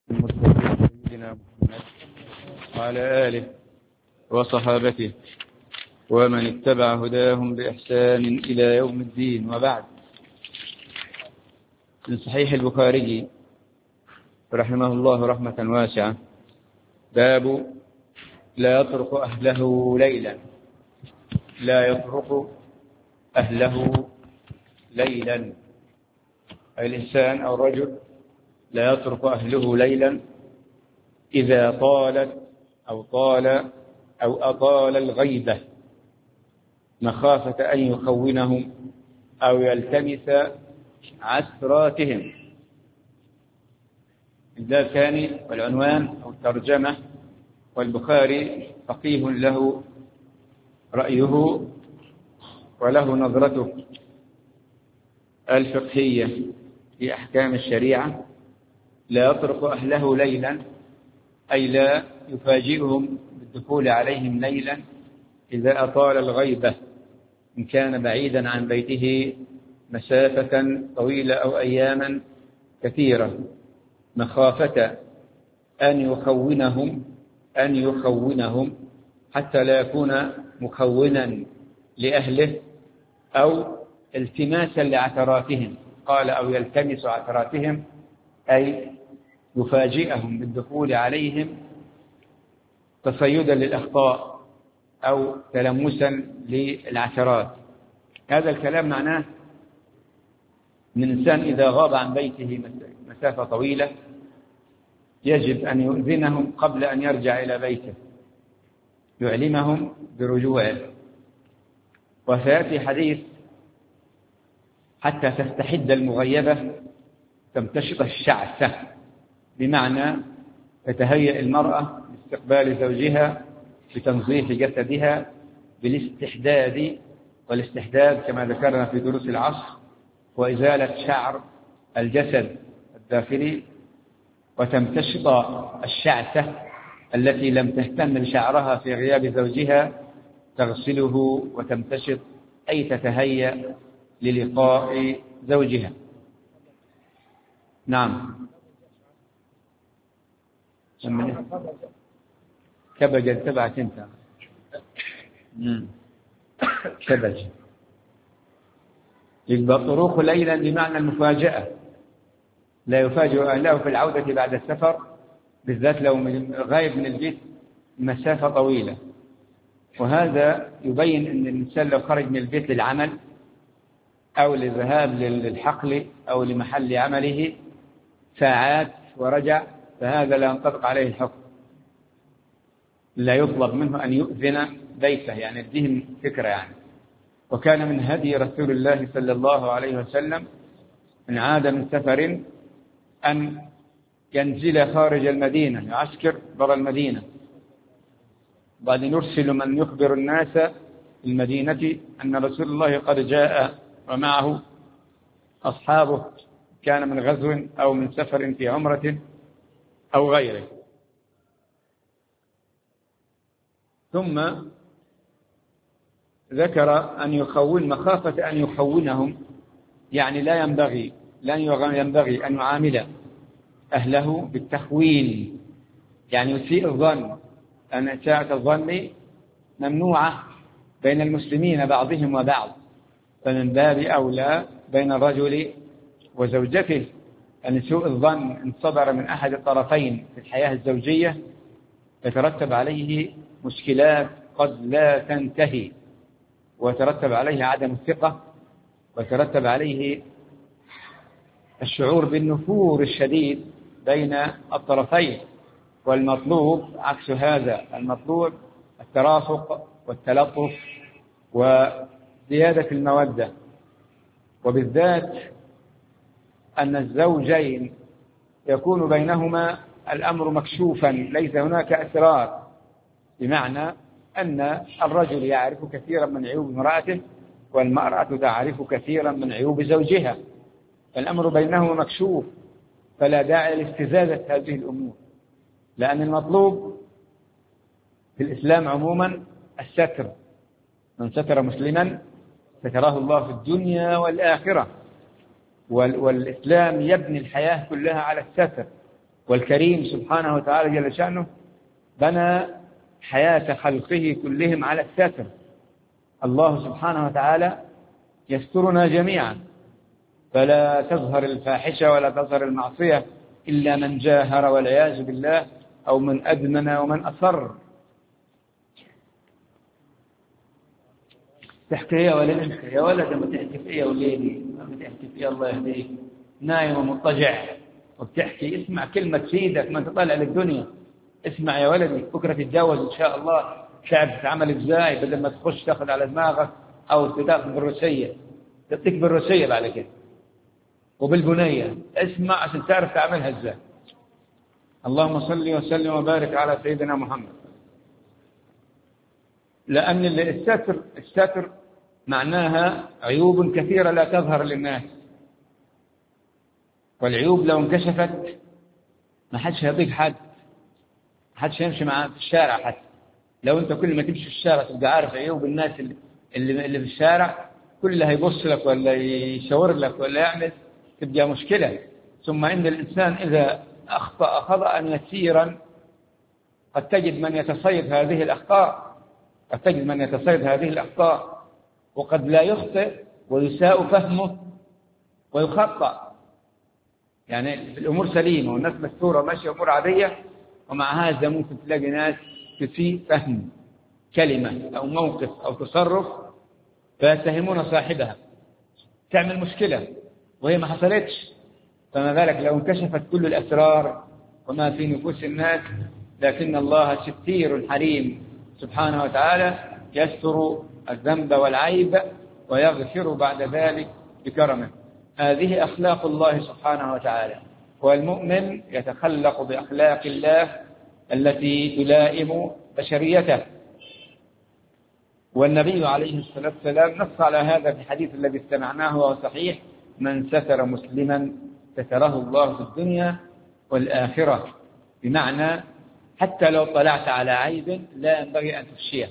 المرسلين سيدنا محمد وعلى آله وصحابته ومن اتبع هداهم بإحسان إلى يوم الدين. وبعد، من صحيح البخاري رحمه الله رحمة واسعة باب لا يطرق أهله ليلا. لا يطرق أهله ليلا، أي الإنسان أو الرجل لا يطرق أهله ليلا إذا طالت أو أطال الغيبة مخافة أن يخونهم أو يلتمس عثراتهم. الباب الثاني والعنوان أو الترجمة، والبخاري فقيه له رأيه وله نظرته الفقهية في أحكام الشريعة. لا يطرق أهله ليلا، أي لا يفاجئهم بالدخول عليهم ليلا إذا أطال الغيبة، إن كان بعيدا عن بيته مسافة طويلة أو أياما كثيرة، مخافة أن يخونهم حتى لا يكون مخونا لأهله، أو التماسا لعثراتهم. قال أو يلتمس عثراتهم، أي يفاجئهم بالدخول عليهم تصيدا للأخطاء أو تلمسا للعثرات. هذا الكلام معناه أن الإنسان إذا غاب عن بيته مسافة طويلة يجب أن يؤذنهم قبل أن يرجع إلى بيته، يعلمهم برجوعه. وسيأتي حديث حتى تستحد المغيبة تمتشط الشعثة، بمعنى تتهيأ المرأة لاستقبال زوجها بتنظيف جسدها بالاستحداد، والاستحداد كما ذكرنا في دروس العصر وإزالة شعر الجسد الداخلي، وتمتشط الشعثة التي لم تهتم بشعرها في غياب زوجها تغسله وتمتشط، أي تتهيأ للقاء زوجها. نعم، كبج تبعك انت. كبج يبقى طروق ليلا بمعنى المفاجأة، لا يفاجئ أهله في العودة بعد السفر، بالذات لو غايب من البيت مسافة طويلة. وهذا يبين أن الإنسان لو خرج من البيت للعمل أو للذهاب للحقل أو لمحل عمله ساعات ورجع، فهذا لا ينطبق عليه الحكم، لا يطلب منه أن يؤذن بيته، يعني يديه فكرة يعني. وكان من هدي رسول الله صلى الله عليه وسلم إن عاد من سفر أن ينزل خارج المدينة، يعسكر برا المدينة، بعدين يرسل من يخبر الناس في المدينة أن رسول الله قد جاء ومعه أصحابه، كان من غزو أو من سفر في عمرة أو غيره. ثم ذكر أن يخون، مخافة أن يخونهم، يعني لا ينبغي أن يعامل أهله بالتخوين، يعني يسيء الظن، أن إساءة الظن ممنوعة بين المسلمين بعضهم وبعض، فمن باب أولى بين الرجل وزوجته أن سوء الظن إن صدر من أحد الطرفين في الحياة الزوجية يترتب عليه مشكلات قد لا تنتهي، ويترتب عليه عدم الثقة، ويترتب عليه الشعور بالنفور الشديد بين الطرفين. والمطلوب عكس هذا، المطلوب الترافق والتلطف وزيادة المودة، وبالذات أن الزوجين يكون بينهما الأمر مكشوفا، ليس هناك أسرار، بمعنى أن الرجل يعرف كثيرا من عيوب امرأته والمرأة تعرف كثيرا من عيوب زوجها، الأمر بينهما مكشوف، فلا داعي لاستزادة هذه الأمور، لأن المطلوب في الإسلام عموما الستر، من ستر مسلما ستراه الله في الدنيا والآخرة، والإسلام يبني الحياة كلها على الستر، والكريم سبحانه وتعالى جل شأنه بنى حياة خلقه كلهم على الستر. الله سبحانه وتعالى يسترنا جميعا، فلا تظهر الفاحشة ولا تظهر المعصية إلا من جاهر والعياذ بالله، أو من أدمن ومن أصر. تحكي يا ولد، يا ولد ما تحكي فيها وليدي، ما تحكي فيها الله يهديك، نايم ومضطجع وبتحكي. اسمع كلمة تفيدك، ما تطلع للدنيا. اسمع يا ولدي، بكرة تتجوز إن شاء الله، شعب تتعامل إزاي بدل ما تخش تاخذ على دماغك أو تاخذ بالروسية، تديك بالروسية بعد كده وبالبنية. اسمع عشان تعرف تعملها إزاي. اللهم صل وسلم وبارك على سيدنا محمد. لأن الستر معناها عيوب كثيرة لا تظهر للناس، والعيوب لو انكشفت ما حدش هيطيق حد، ما حدش يمشي معاه في الشارع. حتى لو انت كل ما تمشي في الشارع تبقى عارف عيوب الناس اللي في الشارع، كله هيبص لك ولا يشاور لك ولا يعمل، تبقى مشكلة. ثم إن الإنسان إذا أخطأ خطأ يسيرا قد تجد من يتصيد هذه الأخطاء، وقد لا يخطئ ويساء فهمه ويخطأ. يعني الأمور سليمة والناس مستورة ماشية أمور عادية، ومع هذا ممكن تلاقي ناس تسيء فهم كلمة أو موقف أو تصرف فيتهمون صاحبها، تعمل مشكلة وهي ما حصلتش. فما بالك لو انكشفت كل الأسرار وما في نفوس الناس. لكن الله ستير حليم سبحانه وتعالى، يستر الذنب والعيب ويغفر بعد ذلك بكرمه. هذه أخلاق الله سبحانه وتعالى، والمؤمن يتخلق بأخلاق الله التي تلائم بشريته. والنبي عليه الصلاة والسلام نص على هذا في الحديث الذي استمعناه وهو صحيح: من ستر مسلما ستره الله في الدنيا والآخرة. بمعنى حتى لو طلعت على عيب لا ينبغي أن تفشيه.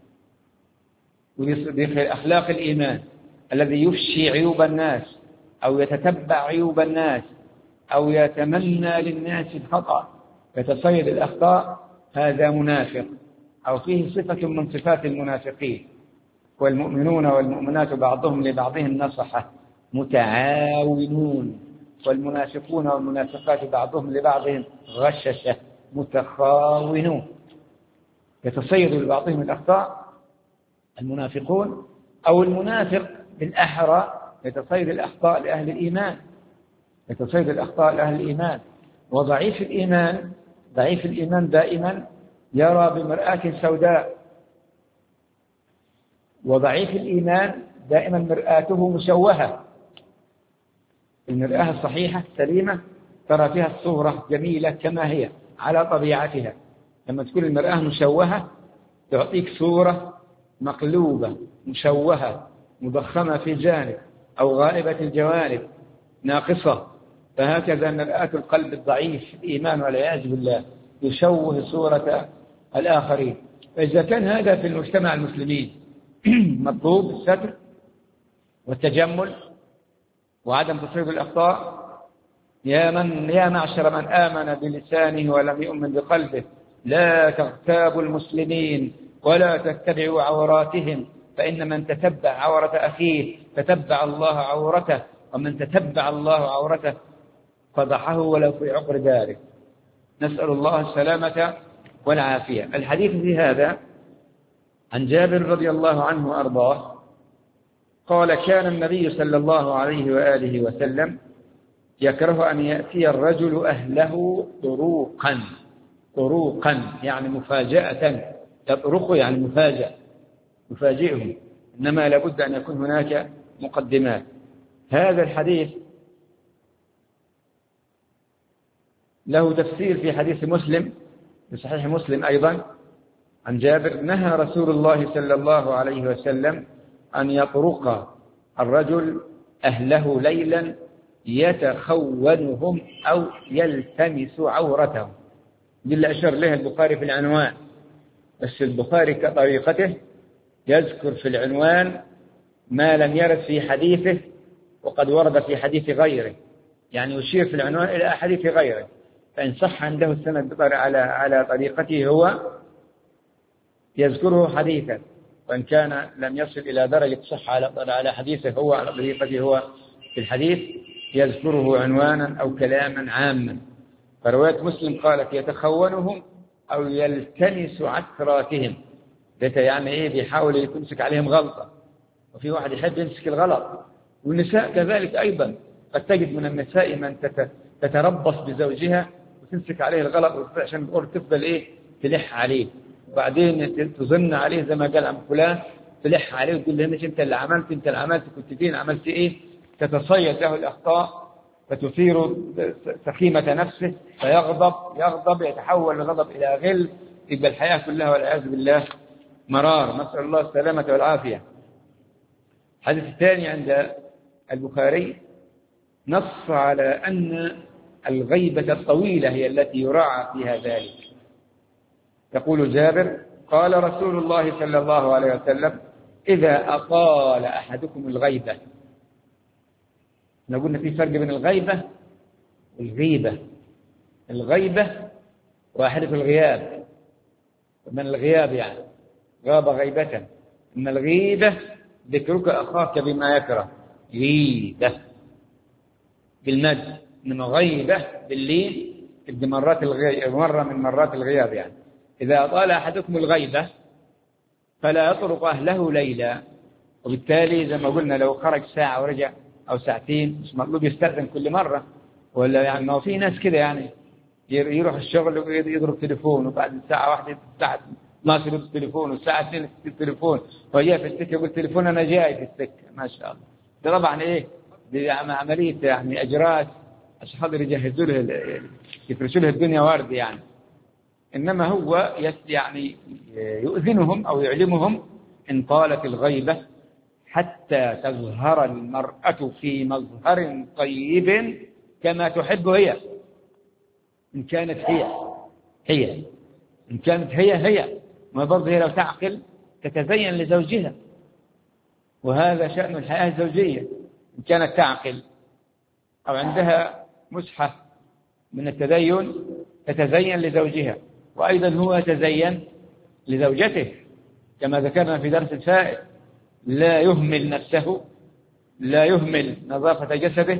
ودي أخلاق الإيمان، الذي يفشي عيوب الناس أو يتتبع عيوب الناس أو يتمنى للناس الخطأ، يتصيد الأخطاء، هذا منافق أو فيه صفة من صفات المنافقين. والمؤمنون والمؤمنات بعضهم لبعضهم نصحة متعاونون، والمنافقون والمنافقات بعضهم لبعضهم غششة متخاونون. يتصيد لبعضهم الأخطاء المنافقون، أو المنافق بالأحرى يتصيد الأخطاء لأهل الإيمان. وضعيف الإيمان دائما يرى بمرآة سوداء، وضعيف الإيمان دائما مرآته مشوهة. المرآة الصحيحة السليمة ترى فيها الصورة جميلة كما هي على طبيعتها. لما تكون المرآة مشوهة تعطيك صورة مقلوبة مشوهة مضخمة في جانب، أو غائبة الجوانب ناقصة. فهكذا مرآة القلب الضعيف الإيمان والعياذ بالله يشوه صورة الآخرين. فإذا كان هذا في المجتمع المسلمين مطلوب الستر والتجمل وعدم تصويب الأخطاء، يا معشر من آمن بلسانه ولم يؤمن بقلبه لا تغتابوا المسلمين ولا تتبعوا عوراتهم، فإن من تتبع عورة أخيه تتبع الله عورته، ومن تتبع الله عورته فضحه ولو في عقر داره. نسأل الله السلامة والعافية. الحديث في هذا عن جابر رضي الله عنه وأرضاه قال: كان النبي صلى الله عليه وآله وسلم يكره أن يأتي الرجل أهله طروقا يعني مفاجأة. يطرق يعني مفاجأ، يفاجئهم، إنما لابد أن يكون هناك مقدمات. هذا الحديث له تفسير في حديث مسلم، في صحيح مسلم أيضا عن جابر: نهى رسول الله صلى الله عليه وسلم أن يطرق الرجل أهله ليلا يتخونهم أو يلتمس عورتهم. دي اللي أشار له البخاري في العنوان، بس البخاري كطريقته يذكر في العنوان ما لم يرد في حديثه وقد ورد في حديث غيره، يعني يشير في العنوان إلى حديث غيره. فإن صح عنده السند على طريقته هو يذكره حديثا، وإن كان لم يصل إلى درجة صح على حديثه هو على طريقته هو في الحديث يذكره عنوانا أو كلاما عاما. فرواية مسلم قالت يتخونهم أو يلتمس عثراتهم، يعني إيه؟ بيحاول يمسك عليهم غلطة، وفي واحد يحب يمسك الغلط. والنساء كذلك أيضا، قد تجد من النساء من تتربص بزوجها وتمسك عليه الغلط عشان تفضل إيه؟ تلح عليه، وبعدين تظن عليه زي ما قال عم فلان، تلح عليه وتقول له انت اللي عملت كنت فين عملت ايه، تتصيد له الأخطاء فتثير سخيمة نفسه فيغضب يتحول الغضب إلى غل، يبقى الحياة كلها والعياذ بالله مرار، نسأل الله السلامة والعافية. الحديث الثاني عند البخاري نص على أن الغيبة الطويلة هي التي يراعى فيها ذلك. يقول جابر قال رسول الله صلى الله عليه وسلم إذا أطال أحدكم الغيبة. قلنا في فرق بين الغيبة والغيبة. الغيبة واحدة الغياب، من الغياب يعني غاب غيبة، إن الغيبة ذكرك أخاك بما يكره، غيبة بالمد، إنما غيبة باللين تبدي مرة من مرات الغياب. يعني إذا أطال أحدكم الغيبة فلا يطرق أهله ليلا، وبالتالي زي ما قلنا لو خرج ساعة ورجع أو ساعتين مش مطلوب يستأذن كل مرة، ولا يعني ما في ناس كده يعني يروح الشغل ويضرب تليفون، وبعد ساعة واحدة الساعة 12 يضرب تليفون، والساعة 2 التليفون، وجاء في السكة يقول تليفون أنا جاي في السكة. ما شاء الله، ده طبعا إيه عملية يعني أجراء عشان خاطر يجهزوا له يفرشوا له الدنيا ورد يعني. إنما هو يعني يؤذنهم أو يعلمهم إن طالت الغيبة حتى تظهر المرأة في مظهر طيب كما تحب هي، إن كانت هي إن كانت هي ما برضه هي لو تعقل تتزين لزوجها، وهذا شأن الحياة الزوجية. إن كانت تعقل أو عندها مسحة من التدين تتزين لزوجها، وأيضا هو يتزين لزوجته كما ذكرنا في درس الفائت. لا يهمل نفسه، لا يهمل نظافة جسده،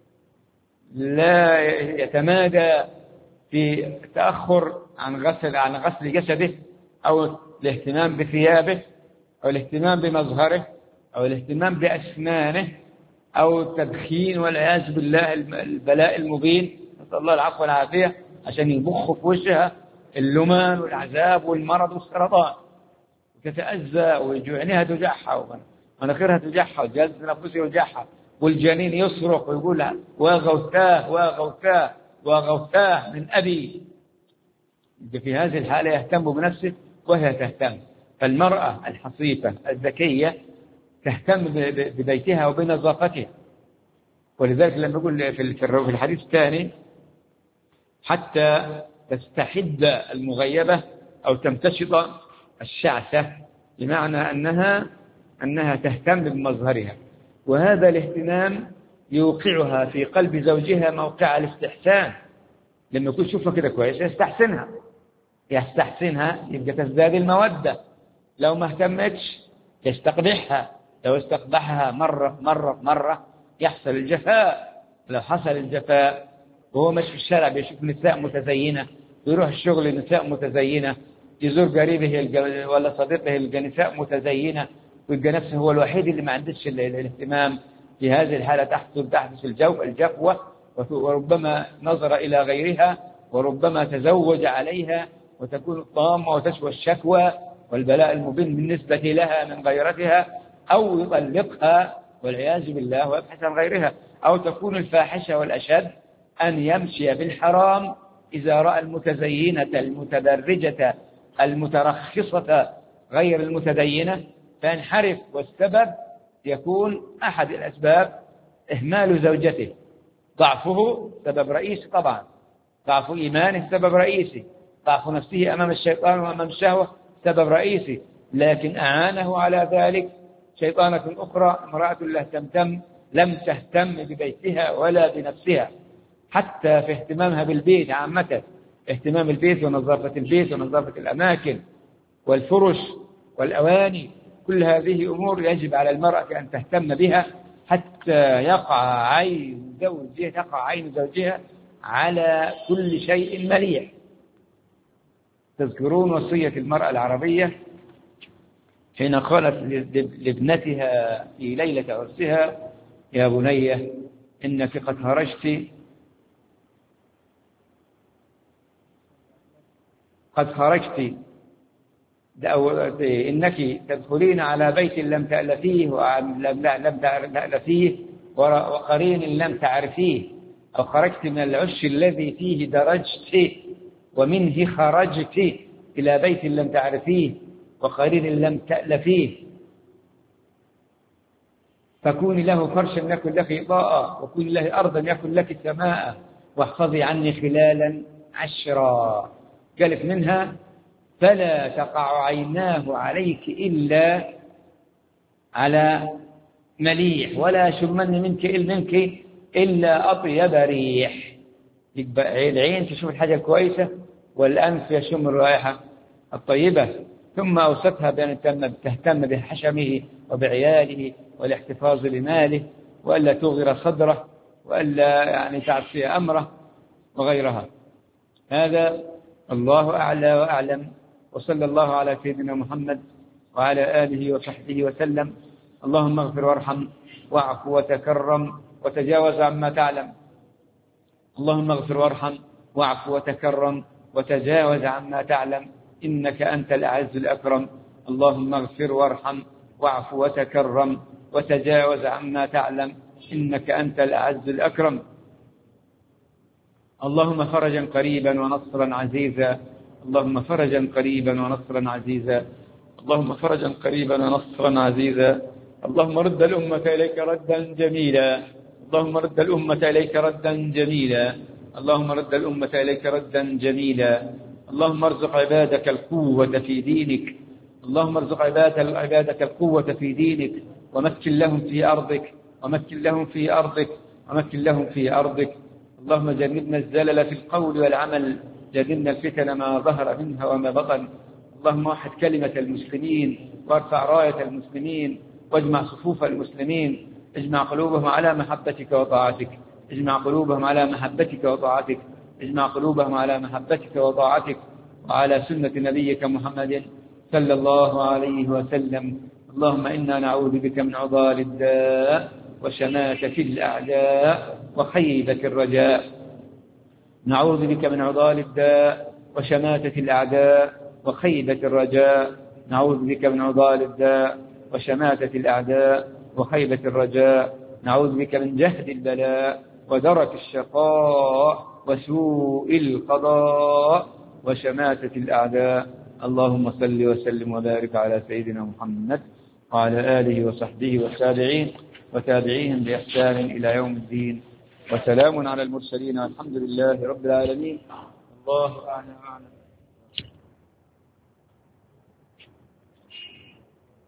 لا يتمادى في التأخر عن غسل جسده أو الاهتمام بثيابه أو الاهتمام بمظهره أو الاهتمام بأسنانه أو التدخين والعياذ بالله البلاء المبين، نسأل الله العفو والعافية، عشان يبخ في وجهها اللمان والعذاب والمرض والسرطان، وتتأذى وعينيها توجعها ومناخيرها توجعها وجهاز التنفسي يوجعها، والجنين يصرخ ويقول وغوثاه وغوثاه وغوثاه من أبي. في هذه الحالة يهتم بنفسه وهي تهتم. فالمرأة الحصيفة الذكية تهتم ببيتها وبنظافتها، ولذلك لما يقول في الحديث الثاني حتى تستحد المغيبة أو تمتشط الشعثة، بمعنى أنها تهتم بمظهرها، وهذا الاهتمام يوقعها في قلب زوجها موقع الاستحسان. لما يكون شوفها كده كويس يستحسنها يبقى تزداد المودة. لو ما اهتمتش يستقبحها، لو استقبحها مرة يحصل الجفاء. لو حصل الجفاء وهو مش في الشارع بيشوف نساء متزينة، يروح الشغل نساء متزينة، يزور قريبه ولا صديقه نساء متزينة، ويبقى نفسه هو الوحيد اللي ما عندش الاهتمام. في هذه الحالة تحدث الجفوة، وربما نظر إلى غيرها، وربما تزوج عليها، وتكون الطامة وتشوى الشكوى والبلاء المبين بالنسبة لها من غيرتها، أو يطلقها والعياذ بالله ويبحث عن غيرها، أو تكون الفاحشة والأشد أن يمشي بالحرام إذا رأى المتزينة المتبرجة المترخصة غير المتدينة فينحرف. والسبب يكون أحد الأسباب إهمال زوجته، ضعفه سبب رئيسي طبعا، ضعف إيمانه سبب رئيسي، ضعف نفسه أمام الشيطان وأمام الشهوة سبب رئيسي، لكن أعانه على ذلك شيطانة أخرى، امرأة لم تهتم ببيتها ولا بنفسها، حتى في اهتمامها بالبيت عامة، اهتمام البيت ونظافة البيت ونظافة الأماكن والفرش والأواني، كل هذه أمور يجب على المرأة أن تهتم بها حتى تقع عين زوجها على كل شيء مليح. تذكرون وصية المرأة العربية حين قالت لابنتها في ليلة عرسها: يا بني إنك قد خرجت إنك تدخلين على بيت لم تألفيه وقرين لم تعرفيه، أو خرجت من العش الذي فيه درجت ومنه خرجت إلى بيت لم تعرفيه وقرين لم تألفيه، فكوني له فرشا يكن لك إضاءة، وكوني له أرضا يكن لك سماء، واحفظي عني خلالا 10. قالت منها: فلا تقع عيناه عليك إلا على مليح، ولا يشمن منك إلا أطيب ريح. يبقى العين تشوف الحاجة الكويسة، والأنف يشم الرائحة الطيبة. ثم أوصتها بأن تهتم بحشمه وبعياله والاحتفاظ بماله، وألا تغير صدره، وألا يعني تعصي أمره وغيرها. هذا الله أعلى وأعلم، وصلى الله على سيدنا محمد وعلى آله وصحبه وسلم. اللهم اغفر وارحم واعف وتكرم وتجاوز عما تعلم. اللهم اغفر وارحم واعف وتكرم وتجاوز عما تعلم، إنك أنت الأعز الأكرم. اللهم اغفر وارحم واعف وتكرم وتجاوز عما تعلم، إنك أنت الأعز الأكرم. اللهم فرجا قريبا ونصرا عزيزا، اللهم فرجا قريبا ونصرا عزيزا، اللهم فرجا قريبا ونصرا عزيزا. اللهم رد الأمة إليك ردا جميلا، اللهم رد الأمة إليك ردا جميلا، اللهم رد الأمة إليك ردا جميلا. اللهم ارزق عبادك القوة في دينك، اللهم ارزق عبادك القوة في دينك، ومكن لهم في أرضك، ومكن لهم في أرضك، ومكن لهم في أرضك. اللهم جنبنا الزلل في القول والعمل، جنبنا الفتن ما ظهر منها وما بطن. اللهم وحد كلمة المسلمين، وارفع راية المسلمين، واجمع صفوف المسلمين، اجمع قلوبهم على محبتك وطاعتك، اجمع قلوبهم على محبتك وطاعتك، اجمع قلوبهم على محبتك وطاعتك، وعلى سنة نبيك محمد صلى الله عليه وسلم. اللهم إنا نعوذ بك من عضال الداء وشماتة الأعداء وخيبة الرجاء. نعوذ بك من عضال الداء وشماتة الأعداء وخيبة الرجاء. نعوذ بك من عضال الداء وشماتة الأعداء وخيبة الرجاء. نعوذ بك من جهد البلاء ودرك الشقاء وسوء القضاء وشماتة الأعداء. اللهم صل وسلم وبارك على سيدنا محمد وعلى آله وصحبه والتابعين وتابعيهم بإحسان إلى يوم الدين. وسلام على المرسلين والحمد لله رب العالمين. الله أعلم.